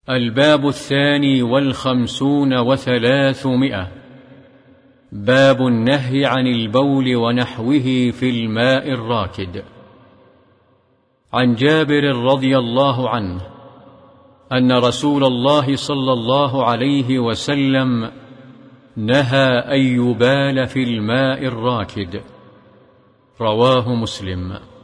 الباب 52 باب النهي عن البول ونحوه في الماء الراكد. عن جابر رضي الله عنه أن رسول الله صلى الله عليه وسلم نهى أن يبال في الماء الراكد، رواه مسلم.